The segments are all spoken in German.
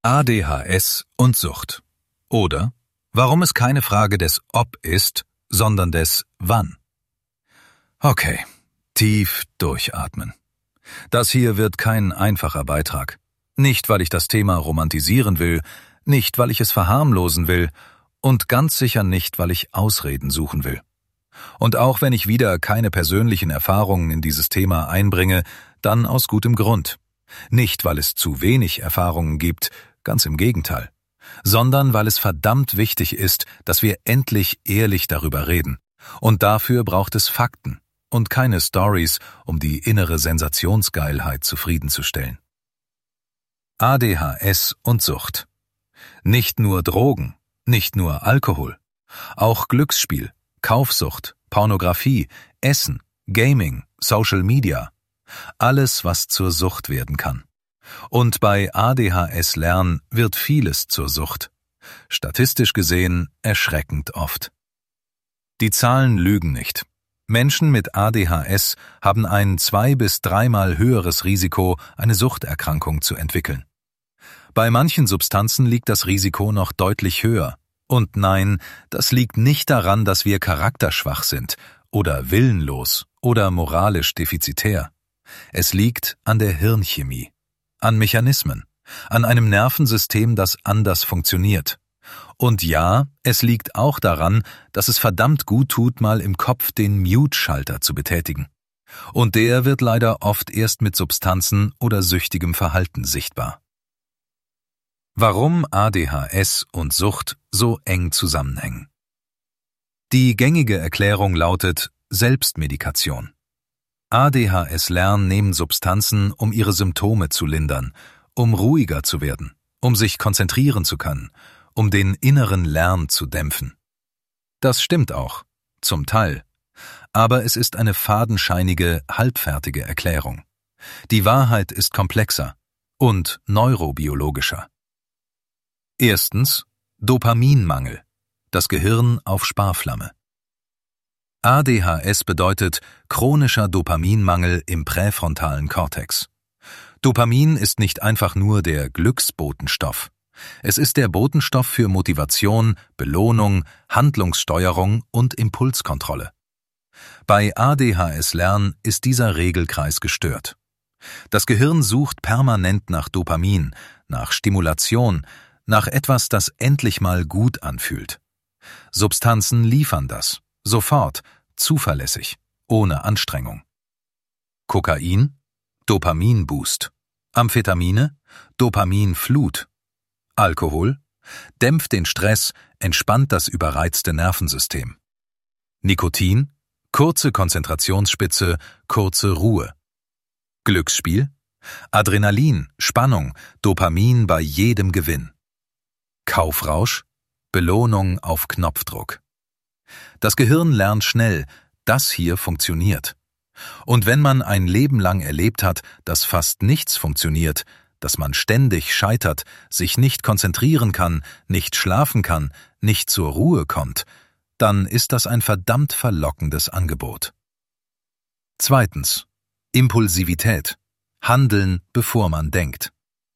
ADHS und Sucht. Oder warum es keine Frage des Ob ist, sondern des Wann. Okay, tief durchatmen. Das hier wird kein einfacher Beitrag. Nicht, weil ich das Thema romantisieren will, nicht, weil ich es verharmlosen will und ganz sicher nicht, weil ich Ausreden suchen will. Und auch wenn ich wieder keine persönlichen Erfahrungen in dieses Thema einbringe, dann aus gutem Grund. Nicht, weil es zu wenig Erfahrungen gibt, ganz im Gegenteil, sondern weil es verdammt wichtig ist, dass wir endlich ehrlich darüber reden. Und dafür braucht es Fakten und keine Stories, um die innere Sensationsgeilheit zufriedenzustellen. ADHS und Sucht. Nicht nur Drogen, nicht nur Alkohol, auch Glücksspiel, Kaufsucht, Pornografie, Essen, Gaming, Social Media. Alles, was zur Sucht werden kann. Und bei ADHS-Lernen wird vieles zur Sucht. Statistisch gesehen erschreckend oft. Die Zahlen lügen nicht. Menschen mit ADHS haben ein 2- bis 3-mal höheres Risiko, eine Suchterkrankung zu entwickeln. Bei manchen Substanzen liegt das Risiko noch deutlich höher. Und nein, das liegt nicht daran, dass wir charakterschwach sind oder willenlos oder moralisch defizitär. Es liegt an der Hirnchemie, an Mechanismen, an einem Nervensystem, das anders funktioniert. Und ja, es liegt auch daran, dass es verdammt gut tut, mal im Kopf den Mute-Schalter zu betätigen. Und der wird leider oft erst mit Substanzen oder süchtigem Verhalten sichtbar. Warum ADHS und Sucht so eng zusammenhängen. Die gängige Erklärung lautet Selbstmedikation. ADHS-Lernen nehmen Substanzen, um ihre Symptome zu lindern, um ruhiger zu werden, um sich konzentrieren zu können, um den inneren Lärm zu dämpfen. Das stimmt auch, zum Teil. Aber es ist eine fadenscheinige, halbfertige Erklärung. Die Wahrheit ist komplexer und neurobiologischer. Erstens, Dopaminmangel. Das Gehirn auf Sparflamme. ADHS bedeutet chronischer Dopaminmangel im präfrontalen Kortex. Dopamin ist nicht einfach nur der Glücksbotenstoff. Es ist der Botenstoff für Motivation, Belohnung, Handlungssteuerung und Impulskontrolle. Bei ADHS-Lernen ist dieser Regelkreis gestört. Das Gehirn sucht permanent nach Dopamin, nach Stimulation, nach etwas, das endlich mal gut anfühlt. Substanzen liefern das, sofort, zuverlässig, ohne Anstrengung. Kokain, Dopaminboost. Amphetamine, Dopaminflut. Alkohol, dämpft den Stress, entspannt das überreizte Nervensystem. Nikotin, kurze Konzentrationsspitze, kurze Ruhe. Glücksspiel, Adrenalin, Spannung, Dopamin bei jedem Gewinn. Kaufrausch, Belohnung auf Knopfdruck. Das Gehirn lernt schnell, das hier funktioniert. Und wenn man ein Leben lang erlebt hat, dass fast nichts funktioniert, dass man ständig scheitert, sich nicht konzentrieren kann, nicht schlafen kann, nicht zur Ruhe kommt, dann ist das ein verdammt verlockendes Angebot. Zweitens, Impulsivität. Handeln, bevor man denkt.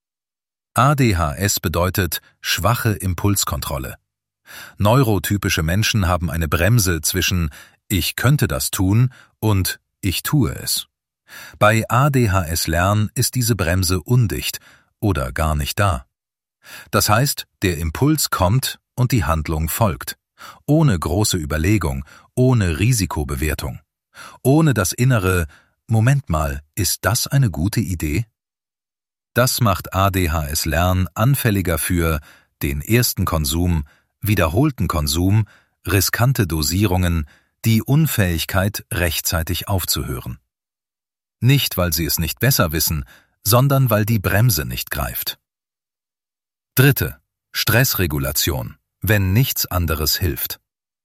ADHS bedeutet schwache Impulskontrolle. Neurotypische Menschen haben eine Bremse zwischen »ich könnte das tun« und »ich tue es«. Bei ADHS-Lernen ist diese Bremse undicht oder gar nicht da. Das heißt, der Impuls kommt und die Handlung folgt, ohne große Überlegung, ohne Risikobewertung, ohne das innere »Moment mal, ist das eine gute Idee?« Das macht ADHS-Lernen anfälliger für den ersten Konsum, wiederholten Konsum, riskante Dosierungen, die Unfähigkeit, rechtzeitig aufzuhören. Nicht, weil sie es nicht besser wissen, sondern weil die Bremse nicht greift. Dritte, Stressregulation, wenn nichts anderes hilft.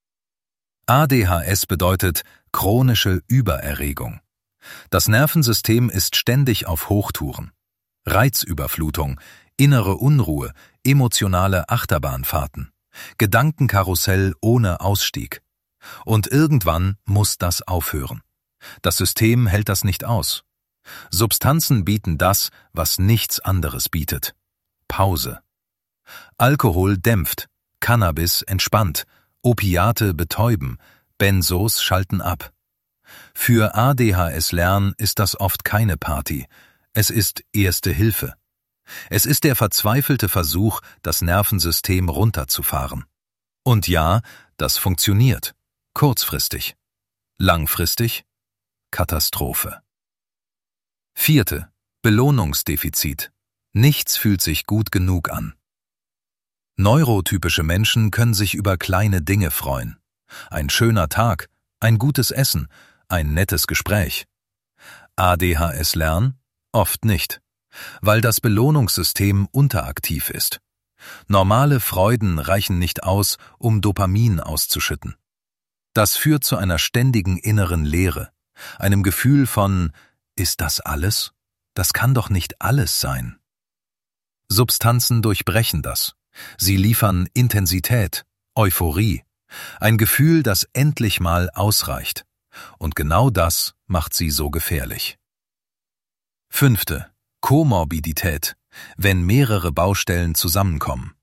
ADHS bedeutet chronische Übererregung. Das Nervensystem ist ständig auf Hochtouren. Reizüberflutung, innere Unruhe, emotionale Achterbahnfahrten, Gedankenkarussell ohne Ausstieg. Und irgendwann muss das aufhören. Das System hält das nicht aus. Substanzen bieten das, was nichts anderes bietet: Pause, Alkohol dämpft, Cannabis entspannt, Opiate betäuben, Benzos schalten ab. Für ADHS-Lern ist das oft keine Party, es ist Erste Hilfe. Es ist der verzweifelte Versuch, das Nervensystem runterzufahren. Und ja, das funktioniert. Kurzfristig. Langfristig? Katastrophe. 4. Belohnungsdefizit. Nichts fühlt sich gut genug an. Neurotypische Menschen können sich über kleine Dinge freuen. Ein schöner Tag, ein gutes Essen, ein nettes Gespräch. ADHS-Lern? Oft nicht, weil das Belohnungssystem unteraktiv ist. Normale Freuden reichen nicht aus, um Dopamin auszuschütten. Das führt zu einer ständigen inneren Leere, einem Gefühl von »Ist das alles? Das kann doch nicht alles sein.« Substanzen durchbrechen das. Sie liefern Intensität, Euphorie, ein Gefühl, das endlich mal ausreicht. Und genau das macht sie so gefährlich. 5. Komorbidität, wenn mehrere Baustellen zusammenkommen.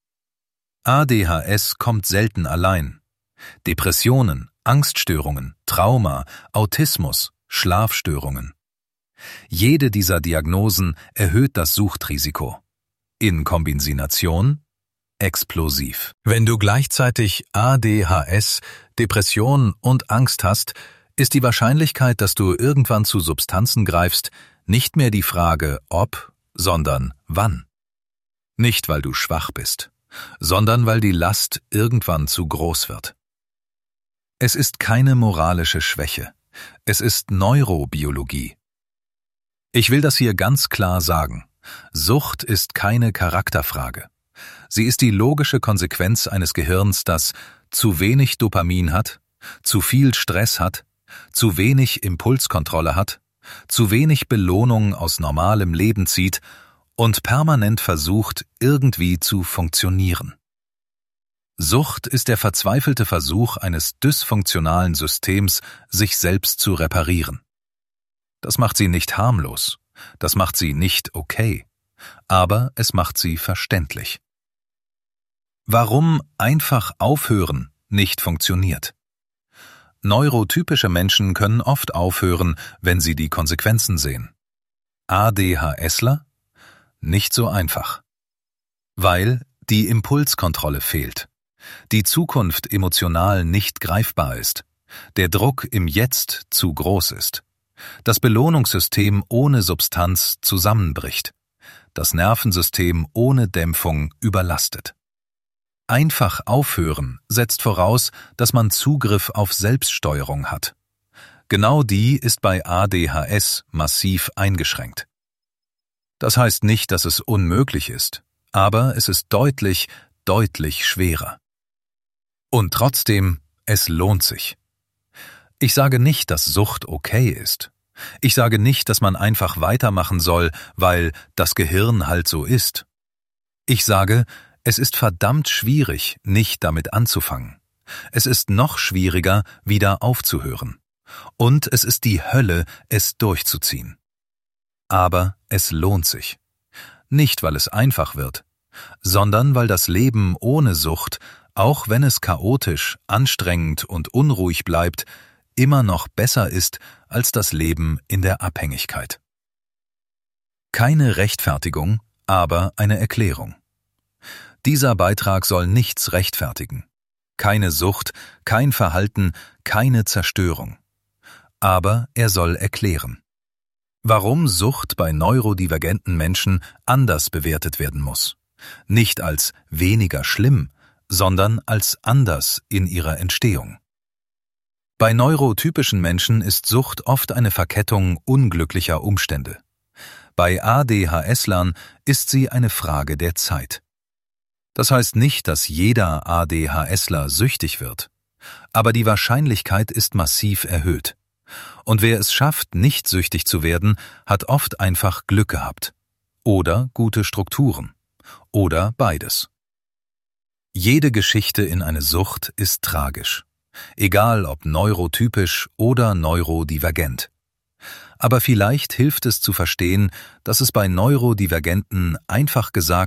ADHS kommt selten allein. Depressionen, Angststörungen, Trauma, Autismus, Schlafstörungen. Jede dieser Diagnosen erhöht das Suchtrisiko. In Kombination explosiv. Wenn du gleichzeitig ADHS, Depression und Angst hast, ist die Wahrscheinlichkeit, dass du irgendwann zu Substanzen greifst, nicht mehr die Frage ob, sondern wann. Nicht, weil du schwach bist, sondern weil die Last irgendwann zu groß wird. Es ist keine moralische Schwäche, es ist Neurobiologie. Ich will das hier ganz klar sagen. Sucht ist keine Charakterfrage. Sie ist die logische Konsequenz eines Gehirns, das zu wenig Dopamin hat, zu viel Stress hat, zu wenig Impulskontrolle hat, zu wenig Belohnung aus normalem Leben zieht und permanent versucht, irgendwie zu funktionieren. Sucht ist der verzweifelte Versuch eines dysfunktionalen Systems, sich selbst zu reparieren. Das macht sie nicht harmlos, das macht sie nicht okay, aber es macht sie verständlich. Warum einfach aufhören nicht funktioniert? Neurotypische Menschen können oft aufhören, wenn sie die Konsequenzen sehen. ADHSler? Nicht so einfach. Weil die Impulskontrolle fehlt, die Zukunft emotional nicht greifbar ist, der Druck im Jetzt zu groß ist, das Belohnungssystem ohne Substanz zusammenbricht, das Nervensystem ohne Dämpfung überlastet. Einfach aufhören setzt voraus, dass man Zugriff auf Selbststeuerung hat. Genau die ist bei ADHS massiv eingeschränkt. Das heißt nicht, dass es unmöglich ist, aber es ist deutlich, deutlich schwerer. Und trotzdem, es lohnt sich. Ich sage nicht, dass Sucht okay ist. Ich sage nicht, dass man einfach weitermachen soll, weil das Gehirn halt so ist. Ich sage, es ist verdammt schwierig, nicht damit anzufangen. Es ist noch schwieriger, wieder aufzuhören. Und es ist die Hölle, es durchzuziehen. Aber es lohnt sich. Nicht, weil es einfach wird, sondern weil das Leben ohne Sucht, auch wenn es chaotisch, anstrengend und unruhig bleibt, immer noch besser ist als das Leben in der Abhängigkeit. Keine Rechtfertigung, aber eine Erklärung. Dieser Beitrag soll nichts rechtfertigen. Keine Sucht, kein Verhalten, keine Zerstörung. Aber er soll erklären, warum Sucht bei neurodivergenten Menschen anders bewertet werden muss. Nicht als weniger schlimm, sondern als anders in ihrer Entstehung. Bei neurotypischen Menschen ist Sucht oft eine Verkettung unglücklicher Umstände. Bei ADHS-Lern ist sie eine Frage der Zeit. Das heißt nicht, dass jeder ADHSler süchtig wird, aber die Wahrscheinlichkeit ist massiv erhöht. Und wer es schafft, nicht süchtig zu werden, hat oft einfach Glück gehabt. Oder gute Strukturen. Oder beides. Jede Geschichte in eine Sucht ist tragisch. Egal ob neurotypisch oder neurodivergent. Aber vielleicht hilft es zu verstehen, dass es bei Neurodivergenten einfach gesagt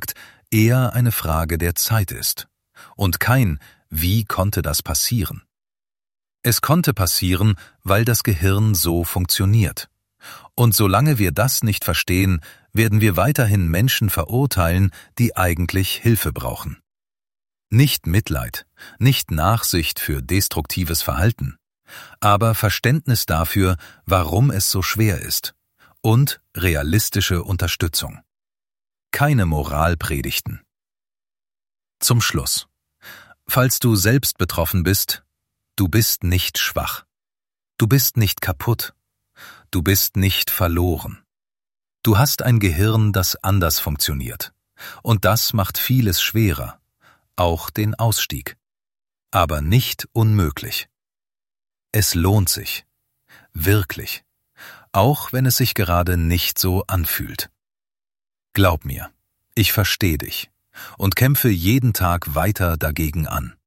eher eine Frage der Zeit ist und kein „Wie konnte das passieren?". Es konnte passieren, weil das Gehirn so funktioniert. Und solange wir das nicht verstehen, werden wir weiterhin Menschen verurteilen, die eigentlich Hilfe brauchen. Nicht Mitleid, nicht Nachsicht für destruktives Verhalten, aber Verständnis dafür, warum es so schwer ist, und realistische Unterstützung. Keine Moralpredigten. Zum Schluss. Falls du selbst betroffen bist, du bist nicht schwach. Du bist nicht kaputt. Du bist nicht verloren. Du hast ein Gehirn, das anders funktioniert. Und das macht vieles schwerer, auch den Ausstieg. Aber nicht unmöglich. Es lohnt sich. Wirklich. Auch wenn es sich gerade nicht so anfühlt. Glaub mir, ich verstehe dich und kämpfe jeden Tag weiter dagegen an.